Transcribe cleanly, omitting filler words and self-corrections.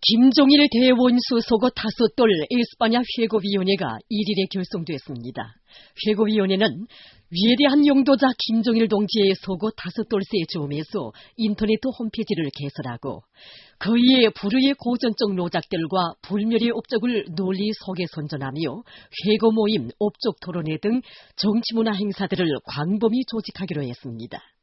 김종일 대원수 속옷 5돌 에스파냐 회고위원회가 1일에 결성됐습니다. 회고위원회는 위대한 용도자 김종일 동지의 속옷 5돌세 즈음에서 인터넷 홈페이지를 개설하고 그이의 불의의 고전적 노작들과 불멸의 업적을 널리 속에 선전하며 회고 모임, 업적 토론회 등 정치문화 행사들을 광범위 조직하기로 했습니다.